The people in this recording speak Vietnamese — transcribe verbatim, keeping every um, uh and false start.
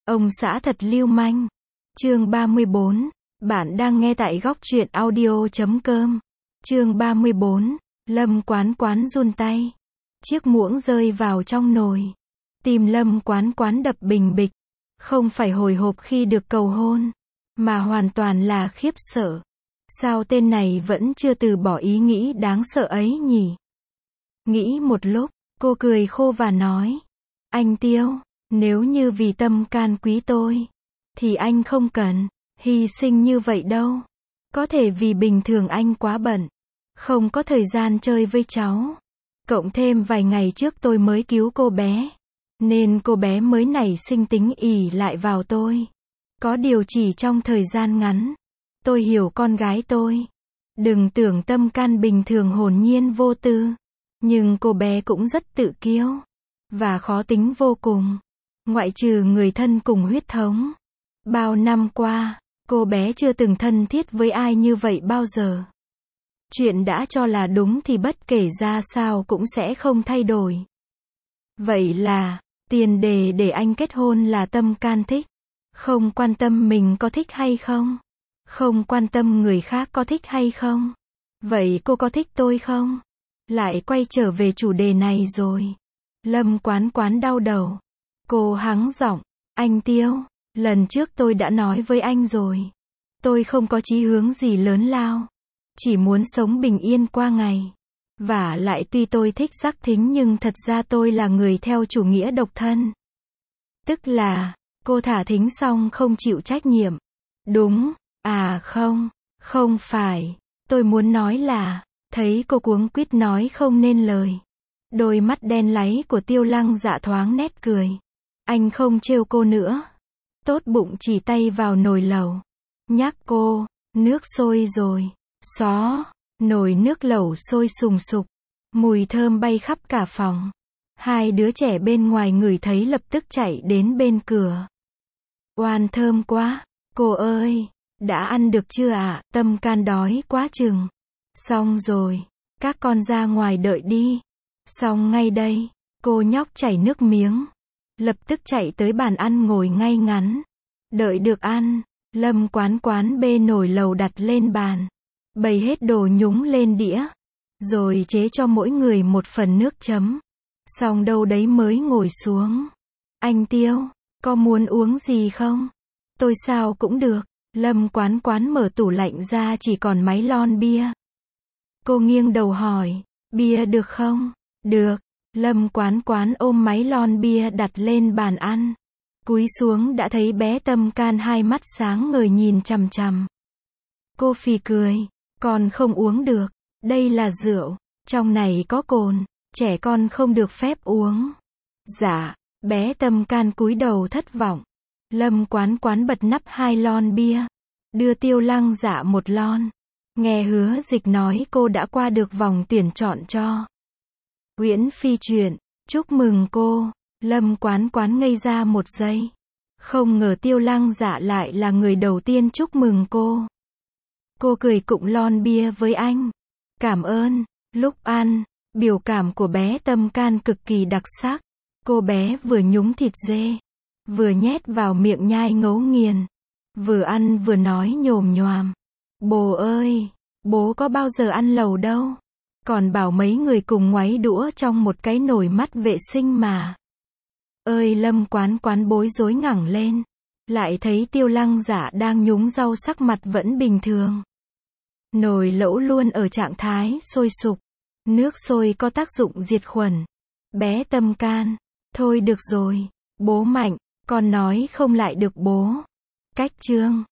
Ông xã thật lưu manh. Chương ba mươi bốn. Bạn đang nghe tại góc truyện audio chấm com. Chương ba mươi bốn. Lâm Quán Quán run tay. Chiếc muỗng rơi vào trong nồi. Tim Lâm Quán Quán đập bình bịch. Không phải hồi hộp khi được cầu hôn, mà hoàn toàn là khiếp sợ. Sao tên này vẫn chưa từ bỏ ý nghĩ đáng sợ ấy nhỉ? Nghĩ một lúc, cô cười khô và nói: Anh Tiêu, nếu như vì tâm can quý tôi, thì anh không cần hy sinh như vậy đâu. Có thể vì bình thường anh quá bận, không có thời gian chơi với cháu. Cộng thêm vài ngày trước tôi mới cứu cô bé, nên cô bé mới nảy sinh tính ỷ lại vào tôi. Có điều chỉ trong thời gian ngắn, tôi hiểu con gái tôi. Đừng tưởng tâm can bình thường hồn nhiên vô tư, nhưng cô bé cũng rất tự kiêu và khó tính vô cùng. Ngoại trừ người thân cùng huyết thống, bao năm qua, cô bé chưa từng thân thiết với ai như vậy bao giờ. Chuyện đã cho là đúng thì bất kể ra sao cũng sẽ không thay đổi. Vậy là, tiền đề để anh kết hôn là tâm can thích. Không quan tâm mình có thích hay không. Không quan tâm người khác có thích hay không. Vậy cô có thích tôi không? Lại quay trở về chủ đề này rồi. Lâm Quán Quán đau đầu. Cô hắng giọng: Anh Tiêu, lần trước tôi đã nói với anh rồi. Tôi không có chí hướng gì lớn lao. Chỉ muốn sống bình yên qua ngày. Vả lại tuy tôi thích giác thính nhưng thật ra tôi là người theo chủ nghĩa độc thân. Tức là, cô thả thính xong không chịu trách nhiệm. Đúng, à không, không phải. Tôi muốn nói là, thấy cô cuống quýt nói không nên lời. Đôi mắt đen láy của Tiêu Lăng Dạ thoáng nét cười. Anh không trêu cô nữa. Tốt bụng chỉ tay vào nồi lẩu. Nhắc cô, nước sôi rồi. Xó, nồi nước lẩu sôi sùng sục. Mùi thơm bay khắp cả phòng. Hai đứa trẻ bên ngoài ngửi thấy lập tức chạy đến bên cửa. Oan thơm quá, cô ơi, đã ăn được chưa ạ? À? Tâm can đói quá chừng. Xong rồi, các con ra ngoài đợi đi. Xong ngay đây, cô nhóc chảy nước miếng. Lập tức chạy tới bàn ăn ngồi ngay ngắn. Đợi được ăn, Lâm Quán Quán bê nồi lẩu đặt lên bàn. Bày hết đồ nhúng lên đĩa. Rồi chế cho mỗi người một phần nước chấm. Xong đâu đấy mới ngồi xuống. Anh Tiêu, có muốn uống gì không? Tôi sao cũng được. Lâm Quán Quán mở tủ lạnh ra chỉ còn mấy lon bia. Cô nghiêng đầu hỏi, bia được không? Được. Lâm Quán Quán ôm mấy lon bia đặt lên bàn ăn. Cúi xuống đã thấy bé Tâm Can hai mắt sáng ngời nhìn chằm chằm. Cô phì cười, con không uống được. Đây là rượu, trong này có cồn, trẻ con không được phép uống. Dạ, bé Tâm Can cúi đầu thất vọng. Lâm Quán Quán bật nắp hai lon bia, đưa Tiêu Lăng Dạ một lon. Nghe Hứa Dịch nói cô đã qua được vòng tuyển chọn cho Uyển Phi truyện, chúc mừng cô. Lâm Quán Quán ngây ra một giây. Không ngờ Tiêu Lăng Dạ lại là người đầu tiên chúc mừng cô. Cô cười cụng lon bia với anh. Cảm ơn. Lúc ăn, biểu cảm của bé Tâm Can cực kỳ đặc sắc. Cô bé vừa nhúng thịt dê, vừa nhét vào miệng nhai ngấu nghiền. Vừa ăn vừa nói nhồm nhoàm. Bố ơi, bố có bao giờ ăn lẩu đâu. Còn bảo mấy người cùng ngoáy đũa trong một cái nồi mắt vệ sinh mà. Ơi Lâm Quán Quán bối rối ngẩng lên. Lại thấy Tiêu Lăng Dạ đang nhúng rau sắc mặt vẫn bình thường. Nồi lẩu luôn ở trạng thái sôi sục. Nước sôi có tác dụng diệt khuẩn. Bé Tâm Can, thôi được rồi, bố mạnh, con nói không lại được bố. Cách chương.